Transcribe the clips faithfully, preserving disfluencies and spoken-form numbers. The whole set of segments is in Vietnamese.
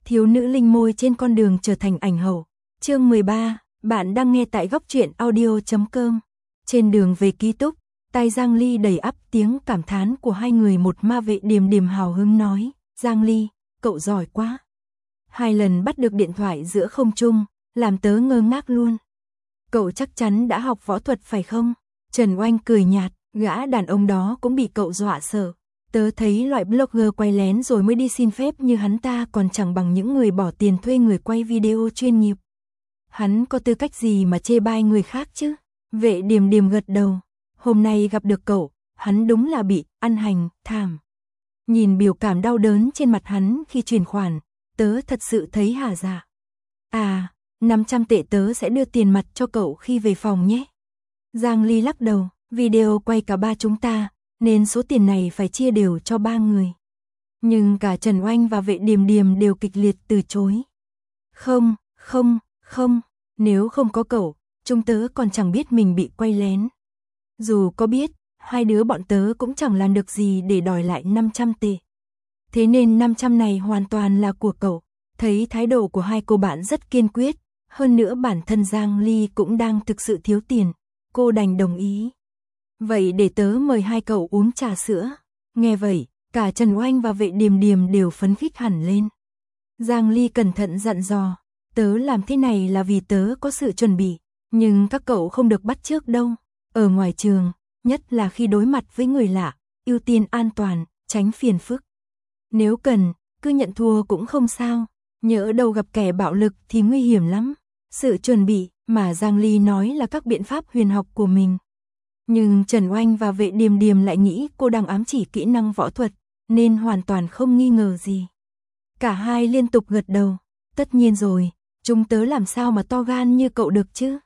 Thiếu nữ linh môi trên con đường trở thành ảnh hậu. Chương mười ba, bạn đang nghe tại góc truyện audio chấm com. Trên đường về ký túc, tai Giang Ly đầy ắp tiếng cảm thán của hai người. Một ma vệ Điềm Điềm hào hứng nói, Giang Ly, cậu giỏi quá. Hai lần bắt được điện thoại giữa không trung, làm tớ ngơ ngác luôn. Cậu chắc chắn đã học võ thuật phải không? Trần Oanh cười nhạt, gã đàn ông đó cũng bị cậu dọa sợ. Tớ thấy loại blogger quay lén rồi mới đi xin phép như hắn ta còn chẳng bằng những người bỏ tiền thuê người quay video chuyên nghiệp. Hắn có tư cách gì mà chê bai người khác chứ? Vệ Điềm Điềm gật đầu. Hôm nay gặp được cậu, hắn đúng là bị ăn hành, thảm. Nhìn biểu cảm đau đớn trên mặt hắn khi chuyển khoản, tớ thật sự thấy hả dạ. À, năm trăm tệ tớ sẽ đưa tiền mặt cho cậu khi về phòng nhé. Giang Ly lắc đầu, video quay cả ba chúng ta, nên số tiền này phải chia đều cho ba người. Nhưng cả Trần Oanh và Vệ Điềm Điềm đều kịch liệt từ chối. Không, không, không, nếu không có cậu, chúng tớ còn chẳng biết mình bị quay lén. Dù có biết, hai đứa bọn tớ cũng chẳng làm được gì để đòi lại năm trăm tệ. Thế nên năm trăm này hoàn toàn là của cậu. Thấy thái độ của hai cô bạn rất kiên quyết, hơn nữa bản thân Giang Ly cũng đang thực sự thiếu tiền, cô đành đồng ý. Vậy để tớ mời hai cậu uống trà sữa. Nghe vậy, cả Trần Oanh và Vệ Điềm Điềm đều phấn khích hẳn lên. Giang Ly cẩn thận dặn dò, tớ làm thế này là vì tớ có sự chuẩn bị, nhưng các cậu không được bắt chước đâu. Ở ngoài trường, nhất là khi đối mặt với người lạ, ưu tiên an toàn, tránh phiền phức. Nếu cần, cứ nhận thua cũng không sao, nhỡ đâu gặp kẻ bạo lực thì nguy hiểm lắm. Sự chuẩn bị mà Giang Ly nói là các biện pháp huyền học của mình. Nhưng Trần Oanh và Vệ Điềm Điềm lại nghĩ cô đang ám chỉ kỹ năng võ thuật, nên hoàn toàn không nghi ngờ gì. Cả hai liên tục gật đầu, tất nhiên rồi, chúng tớ làm sao mà to gan như cậu được chứ.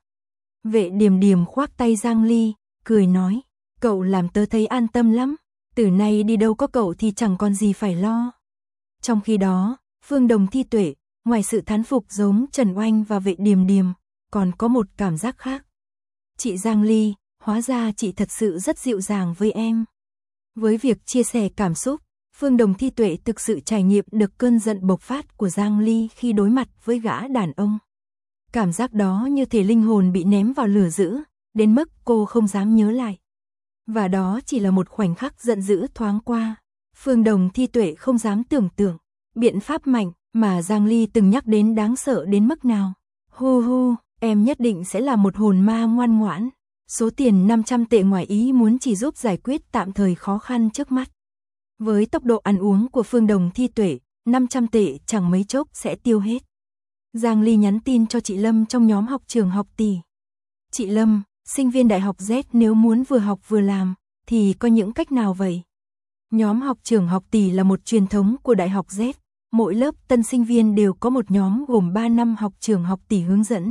Vệ Điềm Điềm khoác tay Giang Ly, cười nói, cậu làm tớ thấy an tâm lắm, từ nay đi đâu có cậu thì chẳng còn gì phải lo. Trong khi đó, Phương Đồng Thi Tuệ, ngoài sự thán phục giống Trần Oanh và Vệ Điềm Điềm, còn có một cảm giác khác. Chị Giang Ly, hóa ra chị thật sự rất dịu dàng với em. Với việc chia sẻ cảm xúc, Phương Đồng Thi Tuệ thực sự trải nghiệm được cơn giận bộc phát của Giang Ly khi đối mặt với gã đàn ông. Cảm giác đó như thể linh hồn bị ném vào lửa dữ, đến mức cô không dám nhớ lại. Và đó chỉ là một khoảnh khắc giận dữ thoáng qua. Phương Đồng Thi Tuệ không dám tưởng tượng, biện pháp mạnh mà Giang Ly từng nhắc đến đáng sợ đến mức nào. Hu hu, em nhất định sẽ là một hồn ma ngoan ngoãn. Số tiền năm trăm tệ ngoài ý muốn chỉ giúp giải quyết tạm thời khó khăn trước mắt. Với tốc độ ăn uống của Phương Đồng Thi Tuệ, năm trăm tệ chẳng mấy chốc sẽ tiêu hết. Giang Ly nhắn tin cho chị Lâm trong nhóm học trường học tỷ. Chị Lâm, sinh viên đại học Z nếu muốn vừa học vừa làm, thì có những cách nào vậy? Nhóm học trường học tỷ là một truyền thống của đại học Z. Mỗi lớp tân sinh viên đều có một nhóm gồm ba năm học trường học tỷ hướng dẫn.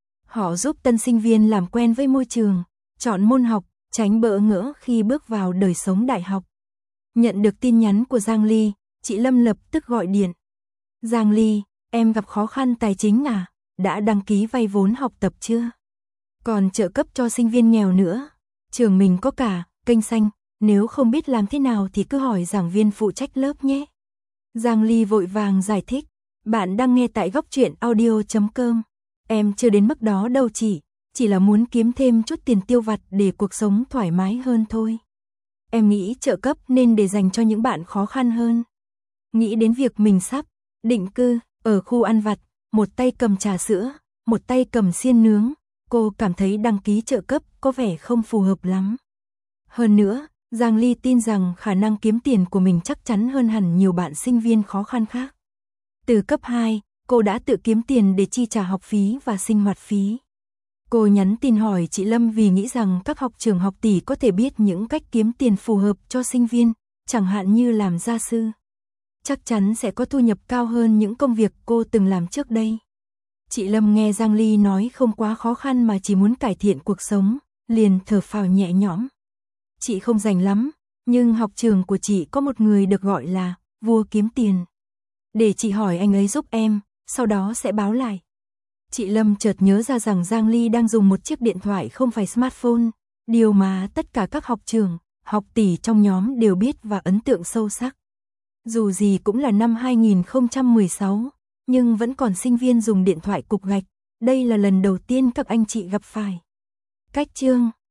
Họ giúp tân sinh viên làm quen với môi trường, chọn môn học, tránh bỡ ngỡ khi bước vào đời sống đại học. Nhận được tin nhắn của Giang Ly, chị Lâm lập tức gọi điện. Giang Ly, em gặp khó khăn tài chính à? Đã đăng ký vay vốn học tập chưa? Còn trợ cấp cho sinh viên nghèo nữa. Trường mình có cả kênh xanh, nếu không biết làm thế nào thì cứ hỏi giảng viên phụ trách lớp nhé. Giang Ly vội vàng giải thích, bạn đang nghe tại góc truyện audio chấm com. Em chưa đến mức đó đâu chị, chỉ là muốn kiếm thêm chút tiền tiêu vặt để cuộc sống thoải mái hơn thôi. Em nghĩ trợ cấp nên để dành cho những bạn khó khăn hơn. Nghĩ đến việc mình sắp định cư ở khu ăn vặt, một tay cầm trà sữa, một tay cầm xiên nướng, cô cảm thấy đăng ký trợ cấp có vẻ không phù hợp lắm. Hơn nữa, Giang Ly tin rằng khả năng kiếm tiền của mình chắc chắn hơn hẳn nhiều bạn sinh viên khó khăn khác. Từ cấp hai, cô đã tự kiếm tiền để chi trả học phí và sinh hoạt phí. Cô nhắn tin hỏi chị Lâm vì nghĩ rằng các học trường học tỷ có thể biết những cách kiếm tiền phù hợp cho sinh viên, chẳng hạn như làm gia sư. Chắc chắn sẽ có thu nhập cao hơn những công việc cô từng làm trước đây. Chị Lâm nghe Giang Ly nói không quá khó khăn mà chỉ muốn cải thiện cuộc sống, liền thở phào nhẹ nhõm. Chị không rành lắm, nhưng học trường của chị có một người được gọi là vua kiếm tiền. Để chị hỏi anh ấy giúp em, sau đó sẽ báo lại. Chị Lâm chợt nhớ ra rằng Giang Ly đang dùng một chiếc điện thoại không phải smartphone, điều mà tất cả các học trường, học tỷ trong nhóm đều biết và ấn tượng sâu sắc. Dù gì cũng là năm hai nghìn không trăm mười sáu, nhưng vẫn còn sinh viên dùng điện thoại cục gạch. Đây là lần đầu tiên các anh chị gặp phải. Cách chương